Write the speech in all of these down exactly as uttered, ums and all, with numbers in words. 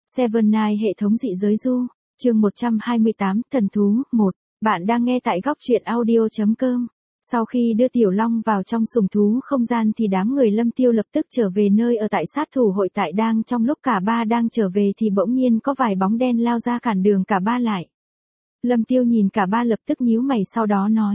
Seven Night hệ thống dị giới du, chương một trăm hai mươi tám, thần thú, một. Bạn đang nghe tại góc truyện audio chấm com. Sau khi đưa Tiểu Long vào trong sùng thú không gian thì đám người Lâm Tiêu lập tức trở về nơi ở tại sát thủ hội tại đang trong lúc cả ba đang trở về thì bỗng nhiên có vài bóng đen lao ra cản đường cả ba lại. Lâm Tiêu nhìn cả ba lập tức nhíu mày sau đó nói.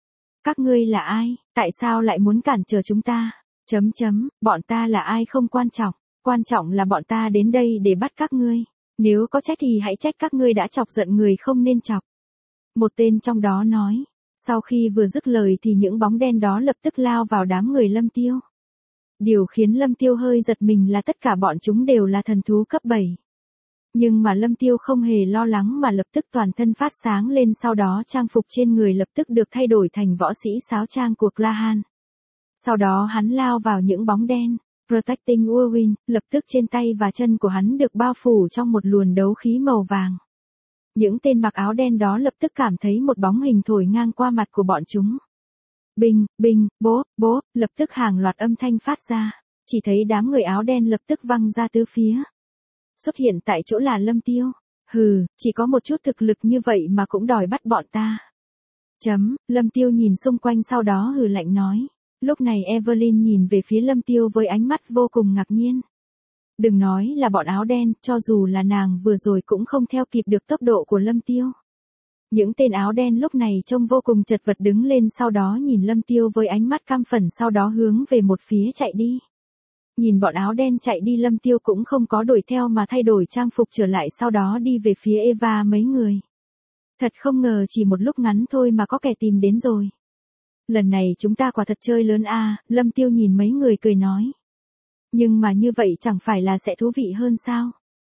Các ngươi là ai, tại sao lại muốn cản trở chúng ta? Chấm chấm, bọn ta là ai không quan trọng, quan trọng là bọn ta đến đây để bắt các ngươi. Nếu có trách thì hãy trách các ngươi đã chọc giận người không nên chọc. Một tên trong đó nói. Sau khi vừa dứt lời thì những bóng đen đó lập tức lao vào đám người Lâm Tiêu. Điều khiến Lâm Tiêu hơi giật mình là tất cả bọn chúng đều là thần thú cấp bảy. Nhưng mà Lâm Tiêu không hề lo lắng mà lập tức toàn thân phát sáng lên, sau đó trang phục trên người lập tức được thay đổi thành võ sĩ sáo trang của Clahan. Sau đó hắn lao vào những bóng đen. Protecting Whirlwind, lập tức trên tay và chân của hắn được bao phủ trong một luồng đấu khí màu vàng. Những tên mặc áo đen đó lập tức cảm thấy một bóng hình thổi ngang qua mặt của bọn chúng. Binh, binh, bố, bố, lập tức hàng loạt âm thanh phát ra, chỉ thấy đám người áo đen lập tức văng ra tứ phía. Xuất hiện tại chỗ là Lâm Tiêu. Hừ, chỉ có một chút thực lực như vậy mà cũng đòi bắt bọn ta. Chấm, Lâm Tiêu nhìn xung quanh sau đó hừ lạnh nói. Lúc này Evelyn nhìn về phía Lâm Tiêu với ánh mắt vô cùng ngạc nhiên. Đừng nói là bọn áo đen, cho dù là nàng vừa rồi cũng không theo kịp được tốc độ của Lâm Tiêu. Những tên áo đen lúc này trông vô cùng chật vật đứng lên sau đó nhìn Lâm Tiêu với ánh mắt căm phẫn sau đó hướng về một phía chạy đi. Nhìn bọn áo đen chạy đi Lâm Tiêu cũng không có đuổi theo mà thay đổi trang phục trở lại sau đó đi về phía Eva mấy người. Thật không ngờ chỉ một lúc ngắn thôi mà có kẻ tìm đến rồi. Lần này chúng ta quả thật chơi lớn a, Lâm Tiêu nhìn mấy người cười nói. Nhưng mà như vậy chẳng phải là sẽ thú vị hơn sao?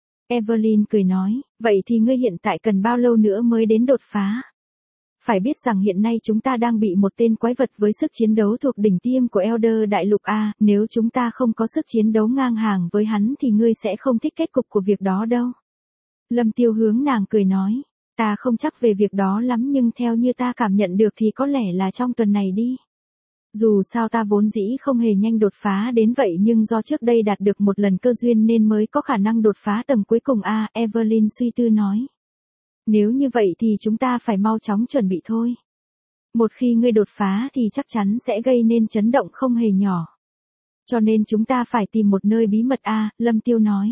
Evelyn cười nói, vậy thì ngươi hiện tại cần bao lâu nữa mới đến đột phá? Phải biết rằng hiện nay chúng ta đang bị một tên quái vật với sức chiến đấu thuộc đỉnh tiêm của Elder Đại Lục A, nếu chúng ta không có sức chiến đấu ngang hàng với hắn thì ngươi sẽ không thích kết cục của việc đó đâu. Lâm Tiêu hướng nàng cười nói, ta không chắc về việc đó lắm nhưng theo như ta cảm nhận được thì có lẽ là trong tuần này đi. Dù sao ta vốn dĩ không hề nhanh đột phá đến vậy nhưng do trước đây đạt được một lần cơ duyên nên mới có khả năng đột phá tầng cuối cùng a, à, Evelyn suy tư nói. Nếu như vậy thì chúng ta phải mau chóng chuẩn bị thôi. Một khi ngươi đột phá thì chắc chắn sẽ gây nên chấn động không hề nhỏ. Cho nên chúng ta phải tìm một nơi bí mật a, à, Lâm Tiêu nói.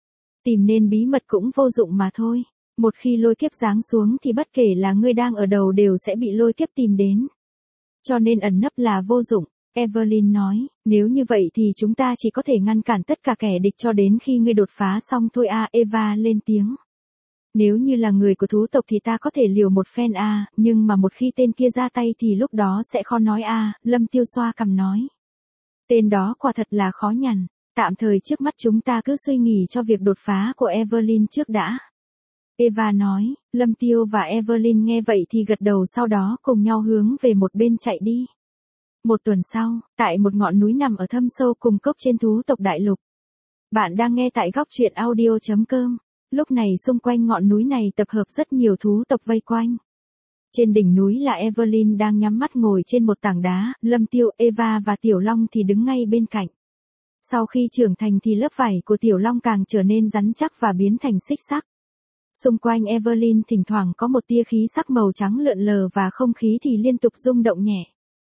Tìm nên bí mật cũng vô dụng mà thôi. Một khi lôi kiếp giáng xuống thì bất kể là ngươi đang ở đầu đều sẽ bị lôi kiếp tìm đến. Cho nên ẩn nấp là vô dụng, Evelyn nói, nếu như vậy thì chúng ta chỉ có thể ngăn cản tất cả kẻ địch cho đến khi ngươi đột phá xong thôi a, à, Eva lên tiếng. Nếu như là người của thú tộc thì ta có thể liều một phen a, à, nhưng mà một khi tên kia ra tay thì lúc đó sẽ khó nói a, à, Lâm Tiêu xoa cằm nói. Tên đó quả thật là khó nhằn, tạm thời trước mắt chúng ta cứ suy nghĩ cho việc đột phá của Evelyn trước đã. Eva nói, Lâm Tiêu và Evelyn nghe vậy thì gật đầu sau đó cùng nhau hướng về một bên chạy đi. Một tuần sau, tại một ngọn núi nằm ở thâm sâu cùng cốc trên thú tộc đại lục. Bạn đang nghe tại góc truyện audio chấm com. Lúc này xung quanh ngọn núi này tập hợp rất nhiều thú tộc vây quanh. Trên đỉnh núi là Evelyn đang nhắm mắt ngồi trên một tảng đá, Lâm Tiêu, Eva và Tiểu Long thì đứng ngay bên cạnh. Sau khi trưởng thành thì lớp vảy của Tiểu Long càng trở nên rắn chắc và biến thành xích sắc. Xung quanh Evelyn thỉnh thoảng có một tia khí sắc màu trắng lượn lờ và không khí thì liên tục rung động nhẹ.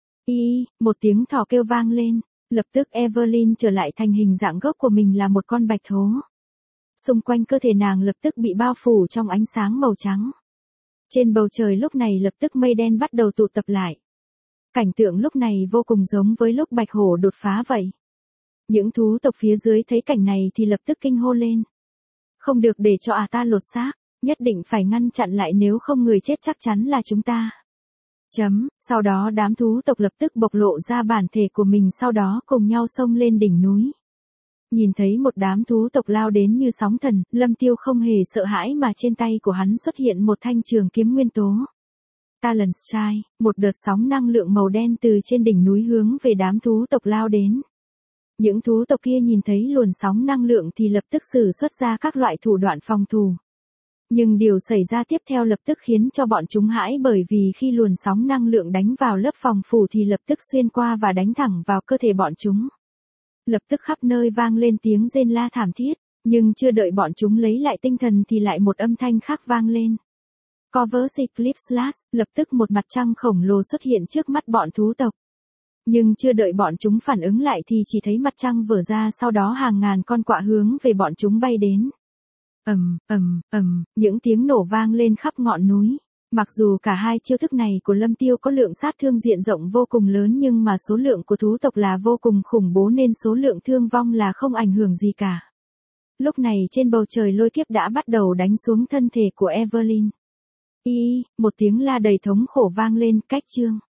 Y, một tiếng thỏ kêu vang lên, lập tức Evelyn trở lại thành hình dạng gốc của mình là một con bạch thố. Xung quanh cơ thể nàng lập tức bị bao phủ trong ánh sáng màu trắng. Trên bầu trời lúc này lập tức mây đen bắt đầu tụ tập lại. Cảnh tượng lúc này vô cùng giống với lúc bạch hổ đột phá vậy. Những thú tộc phía dưới thấy cảnh này thì lập tức kinh hô lên. Không được để cho à ta lột xác, nhất định phải ngăn chặn lại nếu không người chết chắc chắn là chúng ta. Chấm, sau đó đám thú tộc lập tức bộc lộ ra bản thể của mình sau đó cùng nhau xông lên đỉnh núi. Nhìn thấy một đám thú tộc lao đến như sóng thần, Lâm Tiêu không hề sợ hãi mà trên tay của hắn xuất hiện một thanh trường kiếm nguyên tố. Talon Strike, một đợt sóng năng lượng màu đen từ trên đỉnh núi hướng về đám thú tộc lao đến. Những thú tộc kia nhìn thấy luồn sóng năng lượng thì lập tức sử xuất ra các loại thủ đoạn phòng thủ. Nhưng điều xảy ra tiếp theo lập tức khiến cho bọn chúng hãi bởi vì khi luồn sóng năng lượng đánh vào lớp phòng phủ thì lập tức xuyên qua và đánh thẳng vào cơ thể bọn chúng. Lập tức khắp nơi vang lên tiếng rên la thảm thiết, Nhưng chưa đợi bọn chúng lấy lại tinh thần thì lại một âm thanh khác vang lên. Cover clip slash, lập tức một mặt trăng khổng lồ xuất hiện trước mắt bọn thú tộc. Nhưng chưa đợi bọn chúng phản ứng lại thì chỉ thấy mặt trăng vỡ ra, sau đó hàng ngàn con quạ hướng về bọn chúng bay đến. Ầm, ầm, ầm, những tiếng nổ vang lên khắp ngọn núi. Mặc dù cả hai chiêu thức này của Lâm Tiêu có lượng sát thương diện rộng vô cùng lớn nhưng mà số lượng của thú tộc là vô cùng khủng bố nên số lượng thương vong là không ảnh hưởng gì cả. Lúc này trên bầu trời lôi kiếp đã bắt đầu đánh xuống thân thể của Evelyn. Y, một tiếng la đầy thống khổ vang lên, cách chương.